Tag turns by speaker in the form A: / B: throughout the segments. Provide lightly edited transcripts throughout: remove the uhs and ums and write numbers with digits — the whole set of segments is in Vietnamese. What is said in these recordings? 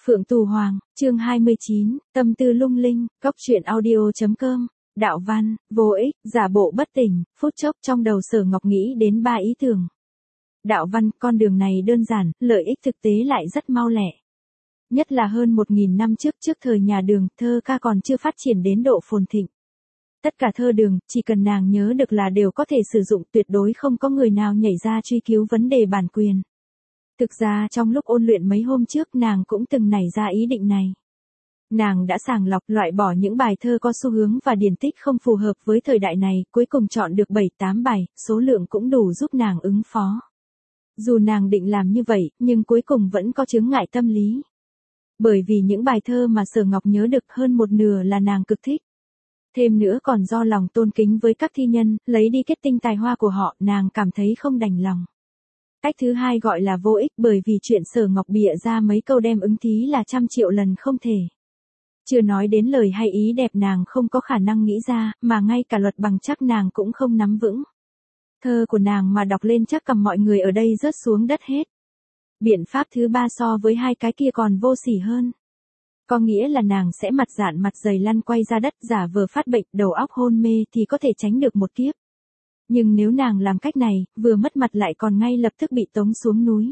A: Phượng Tù Hoàng, chương 29, tâm tư lung linh, góc truyện audio.com, đạo văn, vô ích, giả bộ bất tỉnh, phút chốc trong đầu Sở Ngọc nghĩ đến 3 ý tưởng. Đạo văn, con đường này đơn giản, lợi ích thực tế lại rất mau lẹ. Nhất là hơn 1.000 năm trước thời nhà Đường, thơ ca còn chưa phát triển đến độ phồn thịnh. Tất cả thơ Đường, chỉ cần nàng nhớ được là đều có thể sử dụng, tuyệt đối không có người nào nhảy ra truy cứu vấn đề bản quyền. Thực ra trong lúc ôn luyện mấy hôm trước nàng cũng từng nảy ra ý định này. Nàng đã sàng lọc loại bỏ những bài thơ có xu hướng và điển tích không phù hợp với thời đại này, cuối cùng chọn được 7-8 bài, số lượng cũng đủ giúp nàng ứng phó. Dù nàng định làm như vậy, nhưng cuối cùng vẫn có chướng ngại tâm lý. Bởi vì những bài thơ mà Sở Ngọc nhớ được hơn một nửa là nàng cực thích. Thêm nữa còn do lòng tôn kính với các thi nhân, lấy đi kết tinh tài hoa của họ, nàng cảm thấy không đành lòng. Cách thứ hai gọi là vô ích, bởi vì chuyện Sở Ngọc bịa ra mấy câu đem ứng thí là 100 triệu lần không thể. Chưa nói đến lời hay ý đẹp nàng không có khả năng nghĩ ra, mà ngay cả luật bằng chắc nàng cũng không nắm vững. Thơ của nàng mà đọc lên chắc cầm mọi người ở đây rớt xuống đất hết. Biện pháp thứ ba so với hai cái kia còn vô sỉ hơn. Có nghĩa là nàng sẽ mặt dạn mặt dày lăn quay ra đất, giả vờ phát bệnh, đầu óc hôn mê thì có thể tránh được một kiếp. Nhưng nếu nàng làm cách này, vừa mất mặt lại còn ngay lập tức bị tống xuống núi.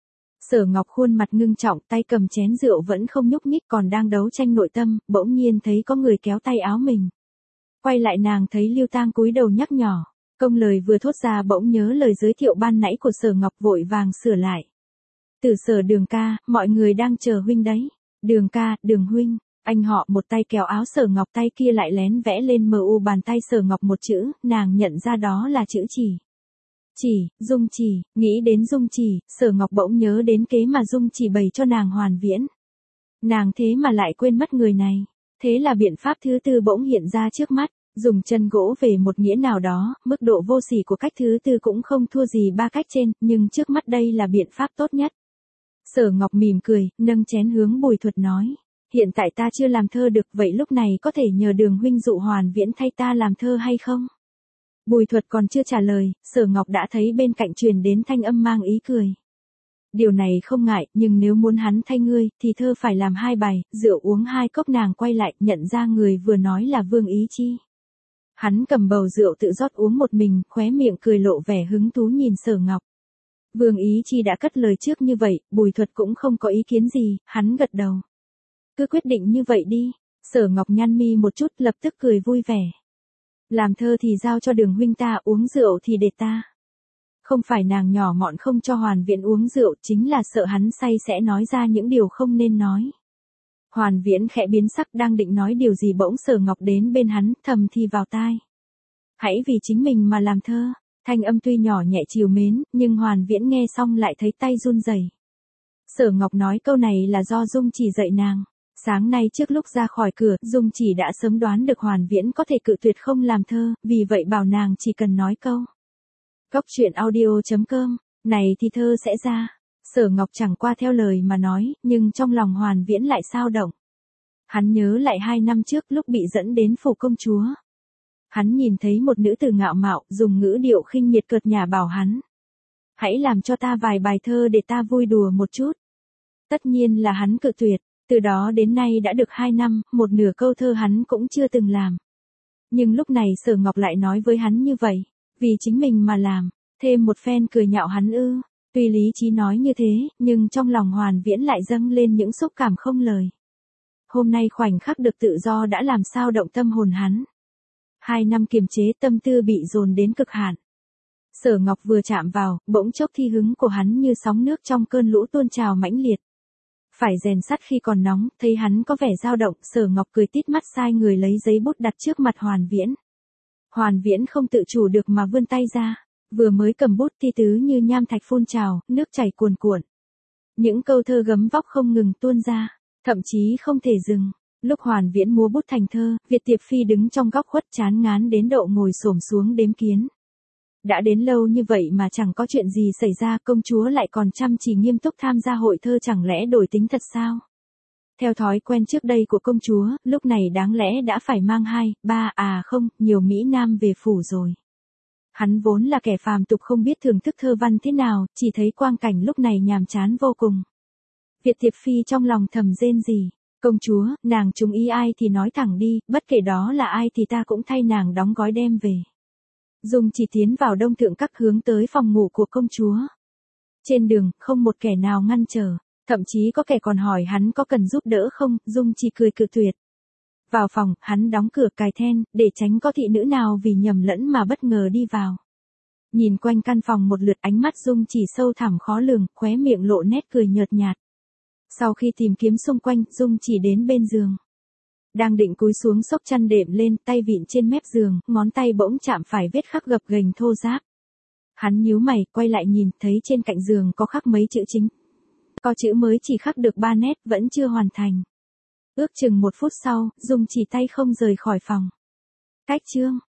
A: Sở Ngọc khuôn mặt ngưng trọng, tay cầm chén rượu vẫn không nhúc nhích, còn đang đấu tranh nội tâm, bỗng nhiên thấy có người kéo tay áo mình. Quay lại nàng thấy Lưu Tang cúi đầu nhắc nhỏ, công lời vừa thốt ra bỗng nhớ lời giới thiệu ban nãy của Sở Ngọc, vội vàng sửa lại. Từ Sở Đường ca, mọi người đang chờ huynh đấy. Đường ca, Đường huynh. Anh họ một tay kéo áo Sở Ngọc, tay kia lại lén vẽ lên mu bàn tay Sở Ngọc một chữ, nàng nhận ra đó là chữ chỉ. Chỉ, Dung Chỉ, nghĩ đến Dung Chỉ, Sở Ngọc bỗng nhớ đến kế mà Dung Chỉ bày cho nàng Hoàn Viễn. Nàng thế mà lại quên mất người này. Thế là biện pháp thứ tư bỗng hiện ra trước mắt, dùng chân gỗ về một nghĩa nào đó, mức độ vô sỉ của cách thứ tư cũng không thua gì ba cách trên, nhưng trước mắt đây là biện pháp tốt nhất. Sở Ngọc mỉm cười, nâng chén hướng Bùi Thuật nói. Hiện tại ta chưa làm thơ được, vậy lúc này có thể nhờ Đường huynh dụ Hoàn Viễn thay ta làm thơ hay không? Bùi Thuật còn chưa trả lời, Sở Ngọc đã thấy bên cạnh truyền đến thanh âm mang ý cười. Điều này không ngại, nhưng nếu muốn hắn thay ngươi, thì thơ phải làm 2 bài, rượu uống 2 cốc. Nàng quay lại, nhận ra người vừa nói là Vương Ý Chi. Hắn cầm bầu rượu tự rót uống một mình, khóe miệng cười lộ vẻ hứng thú nhìn Sở Ngọc. Vương Ý Chi đã cất lời trước như vậy, Bùi Thuật cũng không có ý kiến gì, hắn gật đầu. Cứ quyết định như vậy đi. Sở Ngọc nhăn mi một chút, lập tức cười vui vẻ. Làm thơ thì giao cho Đường huynh ta, uống rượu thì để ta. Không phải nàng nhỏ mọn không cho Hoàn Viễn uống rượu, chính là sợ hắn say sẽ nói ra những điều không nên nói. Hoàn Viễn khẽ biến sắc, đang định nói điều gì bỗng Sở Ngọc đến bên hắn, thầm thì vào tai. Hãy vì chính mình mà làm thơ. Thanh âm tuy nhỏ nhẹ trìu mến, nhưng Hoàn Viễn nghe xong lại thấy tay run rẩy. Sở Ngọc nói câu này là do Dung Chỉ dạy nàng. Sáng nay trước lúc ra khỏi cửa, Dung Chỉ đã sớm đoán được Hoàn Viễn có thể cự tuyệt không làm thơ, vì vậy bảo nàng chỉ cần nói câu. Góc truyện audio.com, này thì thơ sẽ ra. Sở Ngọc chẳng qua theo lời mà nói, nhưng trong lòng Hoàn Viễn lại xao động. Hắn nhớ lại 2 năm trước lúc bị dẫn đến phủ công chúa. Hắn nhìn thấy một nữ tử ngạo mạo, dùng ngữ điệu khinh miệt cợt nhả bảo hắn. Hãy làm cho ta vài bài thơ để ta vui đùa một chút. Tất nhiên là hắn cự tuyệt. Từ đó đến nay đã được 2 năm, một nửa câu thơ hắn cũng chưa từng làm. Nhưng lúc này Sở Ngọc lại nói với hắn như vậy, vì chính mình mà làm, thêm một phen cười nhạo hắn ư. Tuy lý trí nói như thế, nhưng trong lòng Hoàn Viễn lại dâng lên những xúc cảm không lời. Hôm nay khoảnh khắc được tự do đã làm sao động tâm hồn hắn. 2 năm kiềm chế, tâm tư bị dồn đến cực hạn. Sở Ngọc vừa chạm vào, bỗng chốc thi hứng của hắn như sóng nước trong cơn lũ tuôn trào mãnh liệt. Phải rèn sắt khi còn nóng, thấy hắn có vẻ dao động, Sở Ngọc cười tít mắt sai người lấy giấy bút đặt trước mặt Hoàn Viễn. Hoàn Viễn không tự chủ được mà vươn tay ra, vừa mới cầm bút thi tứ như nham thạch phun trào, nước chảy cuồn cuộn. Những câu thơ gấm vóc không ngừng tuôn ra, thậm chí không thể dừng. Lúc Hoàn Viễn múa bút thành thơ, Việt Tiệp Phi đứng trong góc khuất chán ngán đến độ ngồi xổm xuống đếm kiến. Đã đến lâu như vậy mà chẳng có chuyện gì xảy ra, công chúa lại còn chăm chỉ nghiêm túc tham gia hội thơ, chẳng lẽ đổi tính thật sao? Theo thói quen trước đây của công chúa, lúc này đáng lẽ đã phải mang 2, 3, nhiều mỹ nam về phủ rồi. Hắn vốn là kẻ phàm tục không biết thưởng thức thơ văn thế nào, chỉ thấy quang cảnh lúc này nhàm chán vô cùng. Việt Thiệp Phi trong lòng thầm rên rỉ. Công chúa, nàng trúng ý ai thì nói thẳng đi, bất kể đó là ai thì ta cũng thay nàng đóng gói đem về. Dung Chỉ tiến vào Đông Thượng Các hướng tới phòng ngủ của công chúa. Trên đường, không một kẻ nào ngăn trở, thậm chí có kẻ còn hỏi hắn có cần giúp đỡ không, Dung Chỉ cười cự tuyệt. Vào phòng, hắn đóng cửa cài then, để tránh có thị nữ nào vì nhầm lẫn mà bất ngờ đi vào. Nhìn quanh căn phòng một lượt, ánh mắt Dung Chỉ sâu thẳm khó lường, khóe miệng lộ nét cười nhợt nhạt. Sau khi tìm kiếm xung quanh, Dung Chỉ đến bên giường. Đang định cúi xuống xốc chăn đệm lên, tay vịn trên mép giường, ngón tay bỗng chạm phải vết khắc gập ghềnh thô ráp. Hắn nhíu mày, quay lại nhìn, thấy trên cạnh giường có khắc mấy chữ chính. Có chữ mới chỉ khắc được 3 nét, vẫn chưa hoàn thành. Ước chừng 1 phút sau, Dung Chỉ tay không rời khỏi phòng. Cách chương